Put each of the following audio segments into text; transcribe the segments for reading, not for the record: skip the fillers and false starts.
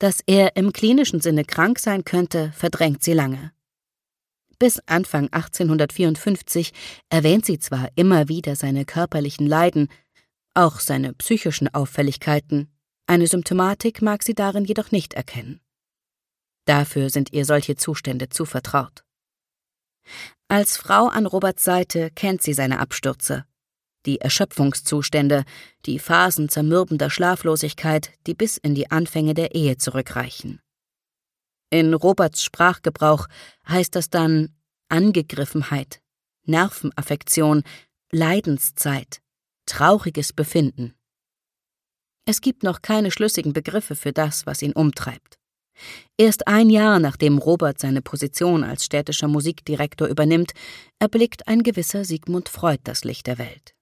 Dass er im klinischen Sinne krank sein könnte, verdrängt sie lange. Bis Anfang 1854 erwähnt sie zwar immer wieder seine körperlichen Leiden, auch seine psychischen Auffälligkeiten, eine Symptomatik mag sie darin jedoch nicht erkennen. Dafür sind ihr solche Zustände zu vertraut. Als Frau an Roberts Seite kennt sie seine Abstürze, die Erschöpfungszustände, die Phasen zermürbender Schlaflosigkeit, die bis in die Anfänge der Ehe zurückreichen. In Roberts Sprachgebrauch heißt das dann Angegriffenheit, Nervenaffektion, Leidenszeit, trauriges Befinden. Es gibt noch keine schlüssigen Begriffe für das, was ihn umtreibt. Erst ein Jahr nachdem Robert seine Position als städtischer Musikdirektor übernimmt, erblickt ein gewisser Sigmund Freud das Licht der Welt.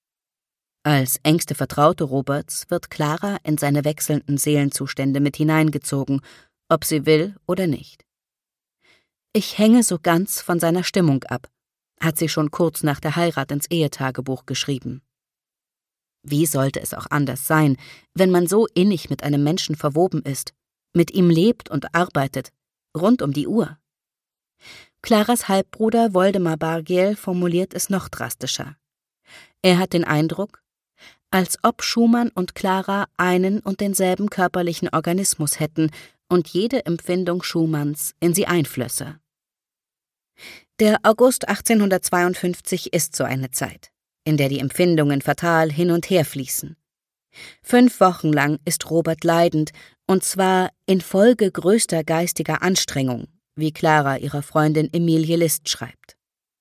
Als engste Vertraute Roberts wird Clara in seine wechselnden Seelenzustände mit hineingezogen, ob sie will oder nicht. »Ich hänge so ganz von seiner Stimmung ab«, hat sie schon kurz nach der Heirat ins Ehetagebuch geschrieben. Wie sollte es auch anders sein, wenn man so innig mit einem Menschen verwoben ist, mit ihm lebt und arbeitet, rund um die Uhr? Claras Halbbruder Woldemar Bargiel formuliert es noch drastischer. Er hat den Eindruck, als ob Schumann und Clara einen und denselben körperlichen Organismus hätten und jede Empfindung Schumanns in sie einflösse. Der August 1852 ist so eine Zeit, in der die Empfindungen fatal hin und her fließen. 5 Wochen lang ist Robert leidend, und zwar infolge größter geistiger Anstrengung, wie Clara ihrer Freundin Emilie List schreibt.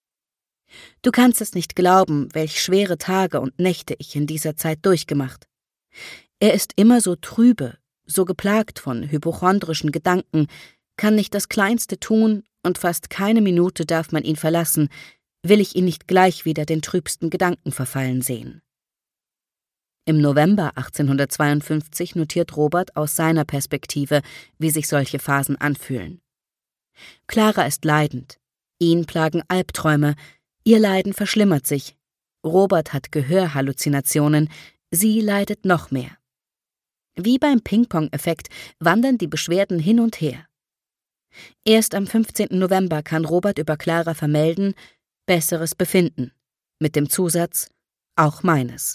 »Du kannst es nicht glauben, welch schwere Tage und Nächte ich in dieser Zeit durchgemacht. Er ist immer so trübe, so geplagt von hypochondrischen Gedanken, kann nicht das Kleinste tun und fast keine Minute darf man ihn verlassen, will ich ihn nicht gleich wieder den trübsten Gedanken verfallen sehen.« Im November 1852 notiert Robert aus seiner Perspektive, wie sich solche Phasen anfühlen. Clara ist leidend, ihn plagen Albträume, ihr Leiden verschlimmert sich, Robert hat Gehörhalluzinationen, sie leidet noch mehr. Wie beim Ping-Pong-Effekt wandern die Beschwerden hin und her. Erst am 15. November kann Robert über Clara vermelden, besseres Befinden, mit dem Zusatz, auch meines.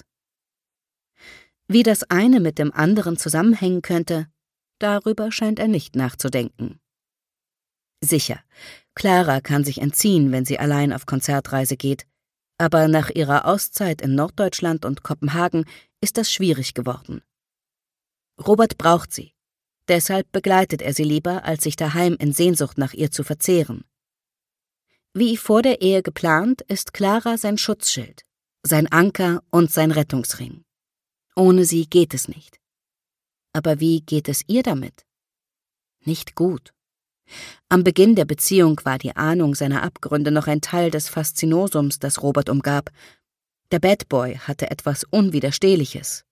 Wie das eine mit dem anderen zusammenhängen könnte, darüber scheint er nicht nachzudenken. Sicher, Clara kann sich entziehen, wenn sie allein auf Konzertreise geht, aber nach ihrer Auszeit in Norddeutschland und Kopenhagen ist das schwierig geworden. Robert braucht sie, deshalb begleitet er sie lieber, als sich daheim in Sehnsucht nach ihr zu verzehren. Wie vor der Ehe geplant, ist Clara sein Schutzschild, sein Anker und sein Rettungsring. Ohne sie geht es nicht. Aber wie geht es ihr damit? Nicht gut. Am Beginn der Beziehung war die Ahnung seiner Abgründe noch ein Teil des Faszinosums, das Robert umgab. Der Bad Boy hatte etwas Unwiderstehliches.